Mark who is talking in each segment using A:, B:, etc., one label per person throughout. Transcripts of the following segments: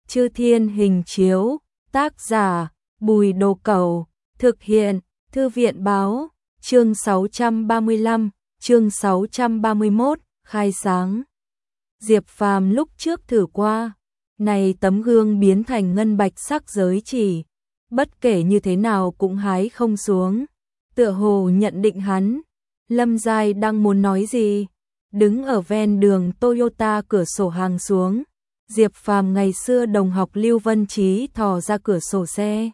A: Chư Thiên Hình Chiếu, tác giả Bùi Đồ Cẩu, thực hiện Thư viện Báo, chương 635, chương 631, khai sáng. Diệp Phàm lúc trước thử qua, này tấm gương biến thành ngân bạch sắc giới chỉ, bất kể như thế nào cũng hái không xuống, tựa hồ nhận định hắn. Lâm Giai đang muốn nói gì, đứng ở ven đường Toyota cửa sổ hàng xuống. Diệp Phàm ngày xưa đồng học Lưu Vân Chí thò ra cửa sổ xe.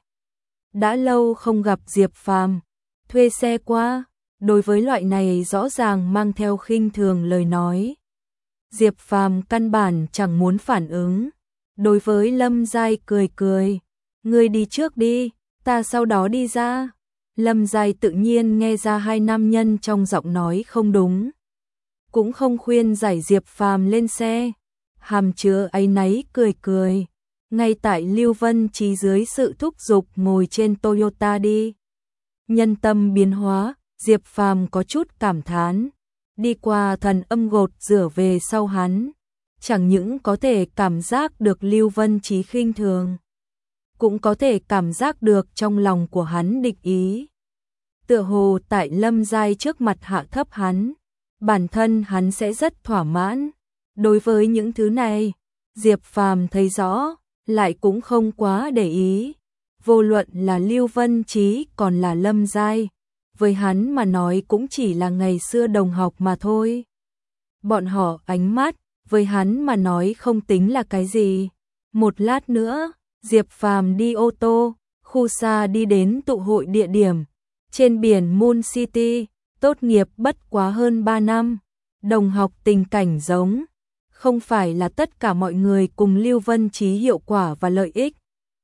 A: Đã lâu không gặp Diệp Phàm, thuê xe qua, đối với loại này rõ ràng mang theo khinh thường lời nói. Diệp Phàm căn bản chẳng muốn phản ứng, đối với Lâm Giai cười cười, ngươi đi trước đi, ta sau đó đi ra. Lâm Giai tự nhiên nghe ra hai nam nhân trong giọng nói không đúng, cũng không khuyên giải Diệp Phàm lên xe, hàm chứa áy náy cười cười, ngay tại Lưu Vân Chí dưới sự thúc giục ngồi trên Toyota đi. Nhân tâm biến hóa, Diệp Phàm có chút cảm thán, đi qua thần âm gột rửa về sau hắn, chẳng những có thể cảm giác được Lưu Vân Chí khinh thường, cũng có thể cảm giác được trong lòng của hắn địch ý. Tựa hồ tại Lâm Giai trước mặt hạ thấp hắn, bản thân hắn sẽ rất thỏa mãn. Đối với những thứ này, Diệp Phàm thấy rõ, lại cũng không quá để ý. Vô luận là Lưu Vân Chí còn là Lâm Giai, với hắn mà nói cũng chỉ là ngày xưa đồng học mà thôi. Bọn họ ánh mắt, với hắn mà nói không tính là cái gì. Một lát nữa, Diệp Phàm đi ô tô, khu xa đi đến tụ hội địa điểm, trên biển Moon City, tốt nghiệp bất quá hơn 3 năm, đồng học tình cảnh giống. Không phải là tất cả mọi người cùng Lưu Vân Chí hiệu quả và lợi ích.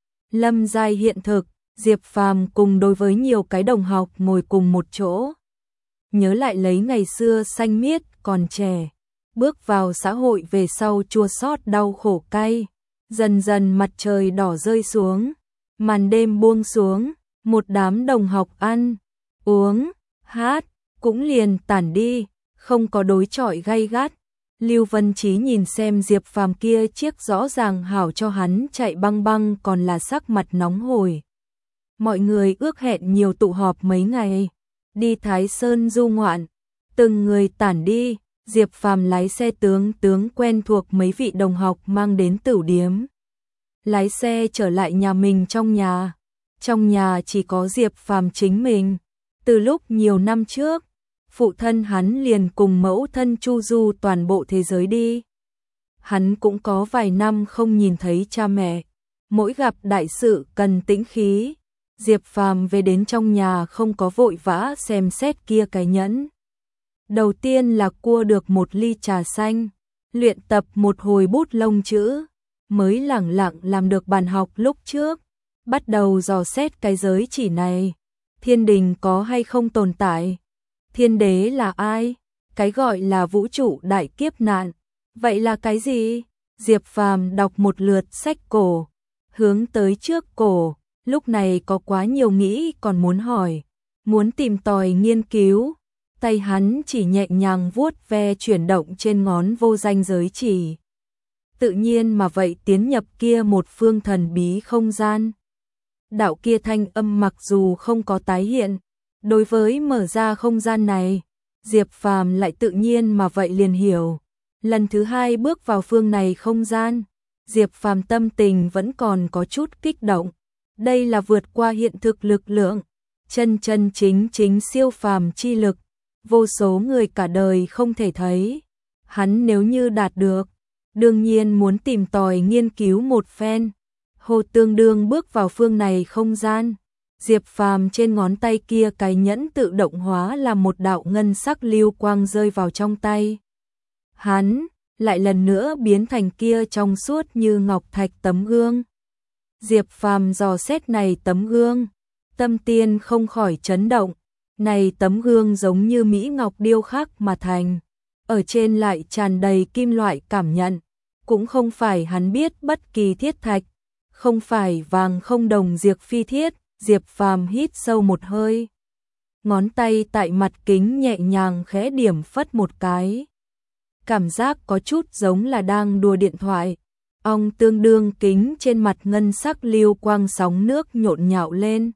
A: Lâm Giai hiện thực, Diệp Phàm cùng đối với nhiều cái đồng học ngồi cùng một chỗ. Nhớ lại lấy ngày xưa xanh miết còn trẻ, bước vào xã hội về sau chua xót đau khổ cay. Dần dần mặt trời đỏ rơi xuống, màn đêm buông xuống, một đám đồng học ăn, uống, hát, cũng liền tản đi, không có đối chọi gay gắt. Lưu Vân Chí nhìn xem Diệp Phàm kia chiếc rõ ràng hảo cho hắn chạy băng băng còn là sắc mặt nóng hổi. Mọi người ước hẹn nhiều tụ họp mấy ngày, đi Thái Sơn du ngoạn, từng người tản đi, Diệp Phàm lái xe tướng quen thuộc mấy vị đồng học mang đến tửu điếm. Lái xe trở lại nhà mình trong nhà chỉ có Diệp Phàm chính mình. Từ lúc nhiều năm trước, phụ thân hắn liền cùng mẫu thân chu du toàn bộ thế giới đi. Hắn cũng có vài năm không nhìn thấy cha mẹ, mỗi gặp đại sự cần tĩnh khí. Diệp Phàm về đến trong nhà không có vội vã xem xét kia cái nhẫn. Đầu tiên là cua được một ly trà xanh, luyện tập một hồi bút lông chữ, mới lẳng lặng làm được bàn học lúc trước, bắt đầu dò xét cái giới chỉ này, thiên đình có hay không tồn tại. Thiên đế là ai? Cái gọi là vũ trụ đại kiếp nạn, vậy là cái gì? Diệp Phàm đọc một lượt sách cổ, hướng tới trước cổ, lúc này có quá nhiều nghĩ còn muốn hỏi, muốn tìm tòi nghiên cứu. Tay hắn chỉ nhẹ nhàng vuốt ve chuyển động trên ngón vô danh giới chỉ. Tự nhiên mà vậy tiến nhập kia một phương thần bí không gian. Đạo kia thanh âm mặc dù không có tái hiện, đối với mở ra không gian này, Diệp Phàm lại tự nhiên mà vậy liền hiểu. Lần thứ hai bước vào phương này không gian, Diệp Phàm tâm tình vẫn còn có chút kích động. Đây là vượt qua hiện thực lực lượng, chân chính siêu phàm chi lực, vô số người cả đời không thể thấy. Hắn nếu như đạt được, đương nhiên muốn tìm tòi nghiên cứu một phen. Hồ tương đương bước vào phương này không gian, Diệp Phàm trên ngón tay kia cái nhẫn tự động hóa là một đạo ngân sắc lưu quang rơi vào trong tay. Hắn lại lần nữa biến thành kia trong suốt như ngọc thạch tấm gương. Diệp Phàm dò xét này tấm gương, tâm tiên không khỏi chấn động. Này tấm gương giống như mỹ ngọc điêu khắc mà thành, ở trên lại tràn đầy kim loại cảm nhận, cũng không phải hắn biết bất kỳ thiết thạch, không phải vàng không đồng diệp phi thiết. Diệp Phàm hít sâu một hơi, ngón tay tại mặt kính nhẹ nhàng khẽ điểm phất một cái. Cảm giác có chút giống là đang đùa điện thoại, ong tương đương kính trên mặt ngân sắc lưu quang sóng nước nhộn nhạo lên,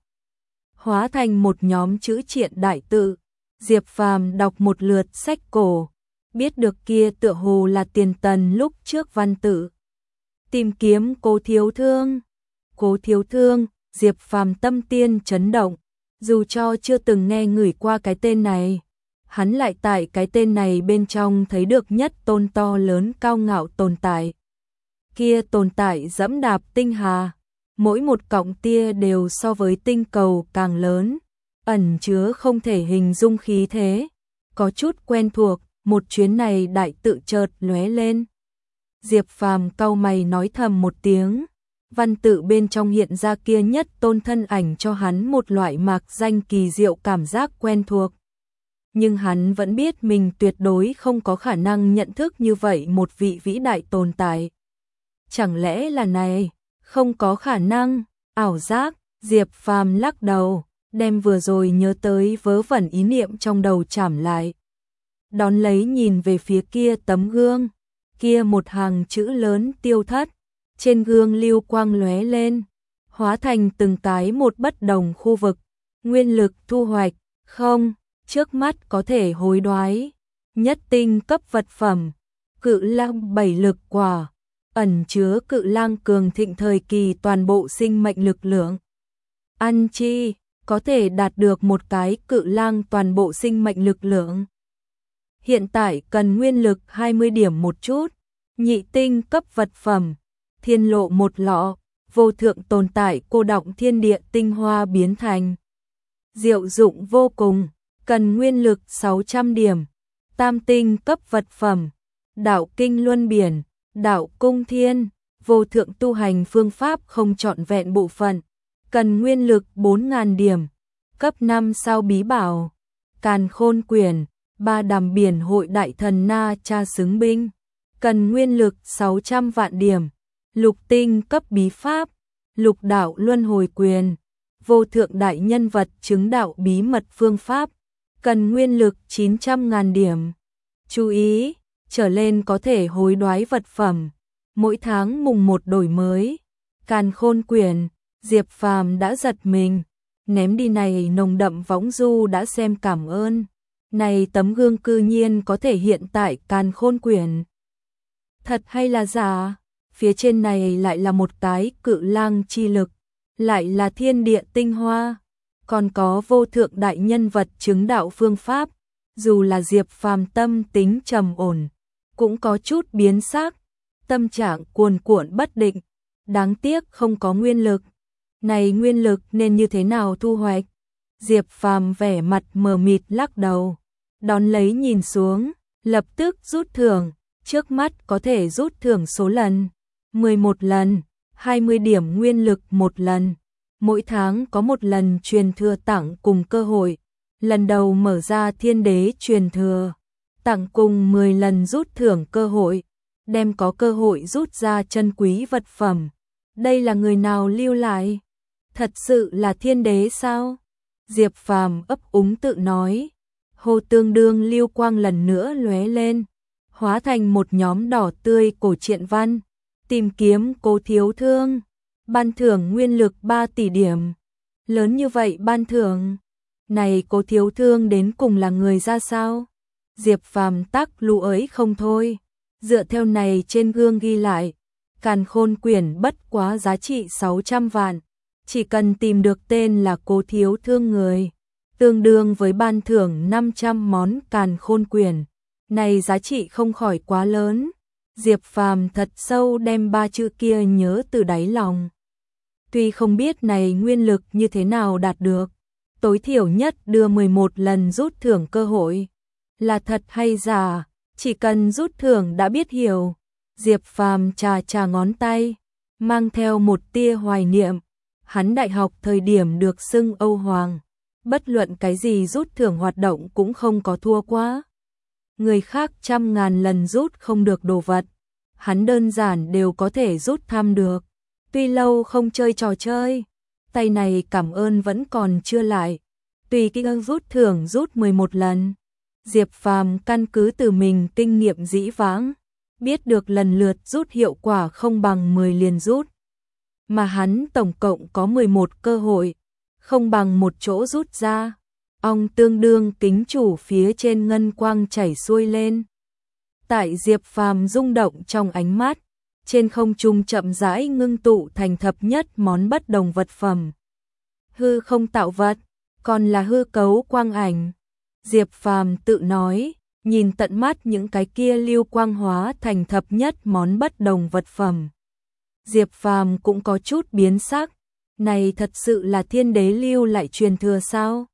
A: hóa thành một nhóm chữ triện đại tự. Diệp Phàm đọc một lượt sách cổ, biết được kia tựa hồ là Tiền Tần lúc trước văn tự. Tìm kiếm Cố Thiếu Thương. Cố Thiếu Thương, Diệp Phàm tâm tiên chấn động, dù cho chưa từng nghe ngửi qua cái tên này, hắn lại tại cái tên này bên trong thấy được nhất tôn to lớn cao ngạo tồn tại. Kia tồn tại dẫm đạp tinh hà, mỗi một cọng tia đều so với tinh cầu càng lớn, ẩn chứa không thể hình dung khí thế, có chút quen thuộc. Một chuyến này đại tự chợt lóe lên. Diệp Phàm cau mày nói thầm một tiếng, văn tự bên trong hiện ra kia nhất tôn thân ảnh cho hắn một loại mạc danh kỳ diệu cảm giác quen thuộc. Nhưng hắn vẫn biết mình tuyệt đối không có khả năng nhận thức như vậy một vị vĩ đại tồn tại. Chẳng lẽ là này, không có khả năng, ảo giác. Diệp Phàm lắc đầu, đem vừa rồi nhớ tới vớ vẩn ý niệm trong đầu trảm lại. Đón lấy nhìn về phía kia tấm gương, kia một hàng chữ lớn tiêu thất, trên gương lưu quang lóe lên, hóa thành từng cái một bất đồng khu vực, nguyên lực thu hoạch, không, trước mắt có thể hối đoái, nhất tinh cấp vật phẩm, cự lang 7 lực quả, ẩn chứa cự lang cường thịnh thời kỳ toàn bộ sinh mệnh lực lượng. Ăn chi, có thể đạt được một cái cự lang toàn bộ sinh mệnh lực lượng. Hiện tại cần nguyên lực 20 điểm một chút, nhị tinh cấp vật phẩm, thiên lộ một lọ, vô thượng tồn tại cô đọng thiên địa tinh hoa biến thành. Diệu dụng vô cùng, cần nguyên lực 600 điểm, tam tinh cấp vật phẩm, đạo kinh luân biển, đạo cung thiên, vô thượng tu hành phương pháp không trọn vẹn bộ phận, cần nguyên lực 4.000 điểm, cấp 5 sao bí bảo, càn khôn quyển, ba đàm biển hội đại thần na cha xứng binh, cần nguyên lực 600 vạn điểm, lục tinh cấp bí pháp, lục đạo luân hồi quyền, vô thượng đại nhân vật chứng đạo bí mật phương pháp, cần nguyên lực 900.000 điểm. Chú ý, trở lên có thể hối đoái vật phẩm, mỗi tháng mùng 1 đổi mới. Càn khôn quyển, Diệp Phàm đã giật mình, ném đi này nồng đậm võng du đã xem cảm ơn. Này tấm gương cư nhiên có thể hiện tại càn khôn quyển. Thật hay là giả? Phía trên này lại là một cái cự lang chi lực, lại là thiên địa tinh hoa, còn có vô thượng đại nhân vật chứng đạo phương pháp. Dù là Diệp Phàm tâm tính trầm ổn, cũng có chút biến sắc, tâm trạng cuồn cuộn bất định, đáng tiếc không có nguyên lực. Này nguyên lực nên như thế nào thu hoạch? Diệp Phàm vẻ mặt mờ mịt lắc đầu, đón lấy nhìn xuống, lập tức rút thưởng, trước mắt có thể rút thưởng số lần, 11 lần, 20 điểm nguyên lực một lần, mỗi tháng có một lần truyền thừa tặng cùng cơ hội, lần đầu mở ra thiên đế truyền thừa, tặng cùng 10 lần rút thưởng cơ hội, đem có cơ hội rút ra chân quý vật phẩm. Đây là người nào lưu lại? Thật sự là thiên đế sao? Diệp Phàm ấp úng tự nói. Hồ tương đương lưu quang lần nữa lóe lên, hóa thành một nhóm đỏ tươi cổ truyện văn, tìm kiếm Cố Thiếu Thương, ban thưởng nguyên lực 3 tỷ điểm. Lớn như vậy ban thưởng, này Cố Thiếu Thương đến cùng là người ra sao? Diệp Phàm tắc lù ấy không thôi, dựa theo này trên gương ghi lại, càn khôn quyển bất quá giá trị 600 vạn, chỉ cần tìm được tên là Cố Thiếu Thương người, tương đương với ban thưởng 500 món càn khôn quyển. Này giá trị không khỏi quá lớn. Diệp Phàm thật sâu đem 3 chữ kia nhớ từ đáy lòng. Tuy không biết này nguyên lực như thế nào đạt được, tối thiểu nhất đưa 11 lần rút thưởng cơ hội. Là thật hay giả, chỉ cần rút thưởng đã biết hiểu. Diệp Phàm chà ngón tay, mang theo một tia hoài niệm. Hắn đại học thời điểm được xưng Âu Hoàng, bất luận cái gì rút thưởng hoạt động cũng không có thua quá. Người khác 100.000 lần rút không được đồ vật, hắn đơn giản đều có thể rút thăm được. Tuy lâu không chơi trò chơi, tay này cảm ơn vẫn còn chưa lại. Tùy kỹ rút thưởng rút 11 lần. Diệp Phàm căn cứ từ mình kinh nghiệm dĩ vãng, biết được lần lượt rút hiệu quả không bằng 10 liền rút. Mà hắn tổng cộng có 11 cơ hội, không bằng một chỗ rút ra. Ong tương đương kính chủ phía trên ngân quang chảy xuôi lên. Tại Diệp Phàm rung động trong ánh mắt, trên không trung chậm rãi ngưng tụ thành thập nhất món bất đồng vật phẩm. Hư không tạo vật, còn là hư cấu quang ảnh. Diệp Phàm tự nói, nhìn tận mắt những cái kia lưu quang hóa thành thập nhất món bất đồng vật phẩm. Diệp Phàm cũng có chút biến sắc, này thật sự là thiên đế lưu lại truyền thừa sao?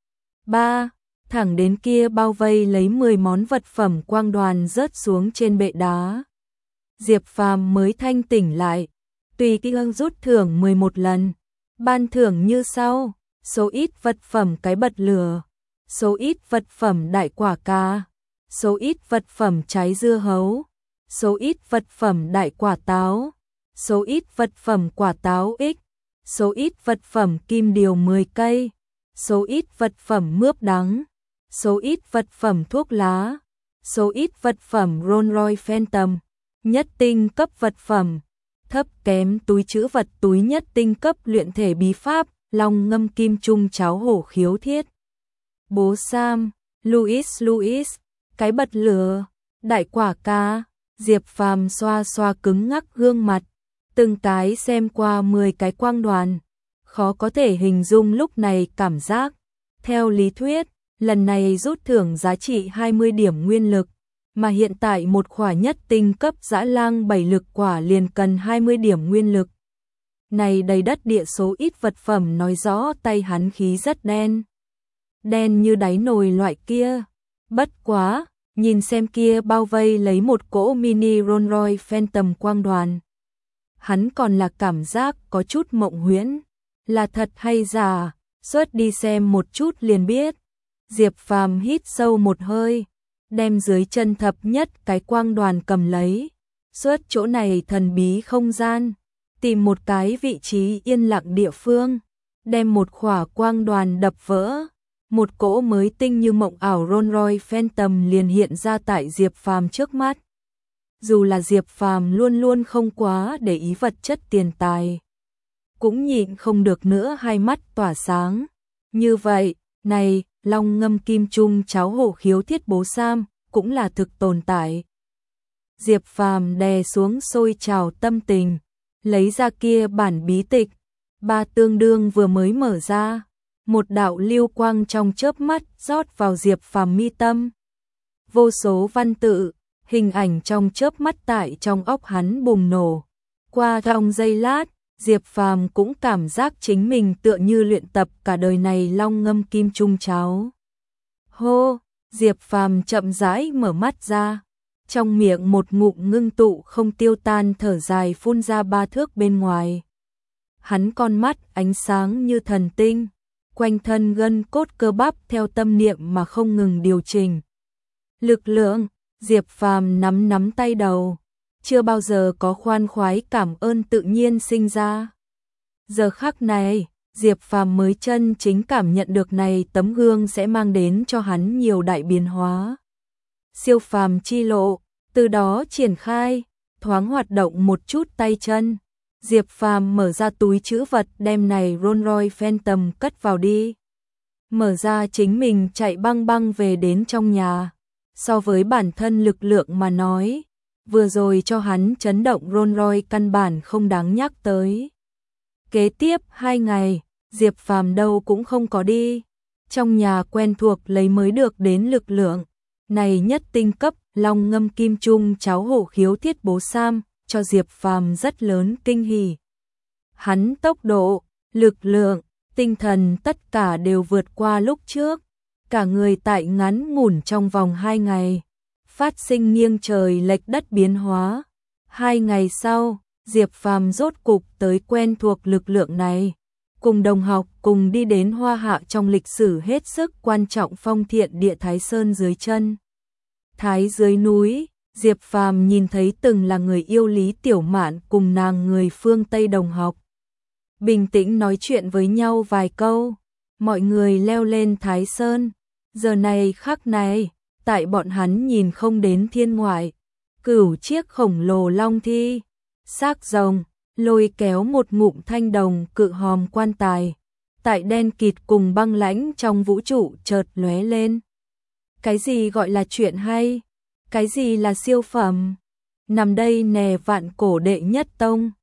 A: 3. Thẳng đến kia bao vây lấy 10 món vật phẩm quang đoàn rớt xuống trên bệ đá. Diệp Phàm mới thanh tỉnh lại, tùy tiện rút thưởng 11 lần. Ban thưởng như sau: số ít vật phẩm cái bật lửa, số ít vật phẩm đại quả cà, số ít vật phẩm trái dưa hấu, số ít vật phẩm đại quả táo, số ít vật phẩm quả táo ích, số ít vật phẩm kim điều 10 cây, số ít vật phẩm mướp đắng, số ít vật phẩm thuốc lá, số ít vật phẩm Rolls Royce Phantom, nhất tinh cấp vật phẩm, thấp kém túi trữ vật túi nhất tinh cấp luyện thể bí pháp, long ngâm kim trung cháo hổ khiếu thiết. Bố Sam, Louis, cái bật lửa, đại quả ca. Diệp Phàm xoa xoa cứng ngắc gương mặt, từng cái xem qua 10 cái quang đoàn, khó có thể hình dung lúc này cảm giác. Theo lý thuyết, lần này rút thưởng giá trị 20 điểm nguyên lực, mà hiện tại một khỏa nhất tinh cấp dã lang 7 lực quả liền cần 20 điểm nguyên lực. Này đầy đất địa số ít vật phẩm nói rõ tay hắn khí rất đen. Đen như đáy nồi loại kia. Bất quá, nhìn xem kia bao vây lấy một cỗ mini Rolls Royce Phantom quang đoàn. Hắn còn là cảm giác có chút mộng huyễn, là thật hay giả, xuất đi xem một chút liền biết. Diệp Phàm hít sâu một hơi, đem dưới chân thập nhất cái quang đoàn cầm lấy, xuất chỗ này thần bí không gian, tìm một cái vị trí yên lặng địa phương, đem một khỏa quang đoàn đập vỡ. Một cỗ mới tinh như mộng ảo Rolls Royce Phantom liền hiện ra tại Diệp Phàm trước mắt. Dù là Diệp Phàm luôn luôn không quá để ý vật chất tiền tài, cũng nhịn không được nữa hai mắt tỏa sáng. Như vậy, này, long ngâm kim trung cháo hổ khiếu thiết bố Sam, cũng là thực tồn tại. Diệp Phàm đè xuống sôi trào tâm tình, lấy ra kia bản bí tịch, 3 tương đương vừa mới mở ra. Một đạo lưu quang trong chớp mắt rót vào Diệp Phàm mi tâm. Vô số văn tự, hình ảnh trong chớp mắt tại trong óc hắn bùng nổ. Qua trong giây lát, Diệp Phàm cũng cảm giác chính mình tựa như luyện tập cả đời này long ngâm kim trung cháo. Hô, Diệp Phàm chậm rãi mở mắt ra, trong miệng một ngụm ngưng tụ không tiêu tan thở dài phun ra 3 thước bên ngoài. Hắn con mắt ánh sáng như thần tinh, quanh thân gân cốt cơ bắp theo tâm niệm mà không ngừng điều chỉnh. Lực lượng, Diệp Phàm nắm tay đầu, chưa bao giờ có khoan khoái cảm ơn tự nhiên sinh ra. Giờ khắc này, Diệp Phàm mới chân chính cảm nhận được này tấm gương sẽ mang đến cho hắn nhiều đại biến hóa. Siêu phàm chi lộ, từ đó triển khai, thoáng hoạt động một chút tay chân. Diệp Phàm mở ra túi trữ vật đem này Rolls Royce Phantom cất vào đi. Mở ra chính mình chạy băng băng về đến trong nhà. So với bản thân lực lượng mà nói, vừa rồi cho hắn chấn động Rolls Royce căn bản không đáng nhắc tới. Kế tiếp 2 ngày, Diệp Phàm đâu cũng không có đi. Trong nhà quen thuộc lấy mới được đến lực lượng. Này nhất tinh cấp long ngâm kim trung cháo hổ khiếu thiết bố Sam, cho Diệp Phàm rất lớn kinh hỉ. Hắn tốc độ, lực lượng, tinh thần tất cả đều vượt qua lúc trước. Cả người tại ngắn ngủn trong vòng 2 ngày, phát sinh nghiêng trời lệch đất biến hóa. 2 ngày sau, Diệp Phàm rốt cục tới quen thuộc lực lượng này. Cùng đồng học cùng đi đến Hoa Hạ trong lịch sử hết sức quan trọng phong thiện địa Thái Sơn dưới chân. Thái dưới núi, Diệp Phàm nhìn thấy từng là người yêu Lý Tiểu Mạn cùng nàng người phương Tây đồng học. Bình tĩnh nói chuyện với nhau vài câu, mọi người leo lên Thái Sơn. Giờ này khắc này, tại bọn hắn nhìn không đến thiên ngoại, Cửu chiếc khổng lồ long thi, xác rồng, lôi kéo một ngụm thanh đồng cự hòm quan tài. Tại đen kịt cùng băng lãnh trong vũ trụ chợt lóe lên. Cái gì gọi là chuyện hay? Cái gì là siêu phẩm? Nằm đây nè vạn cổ đệ nhất tông.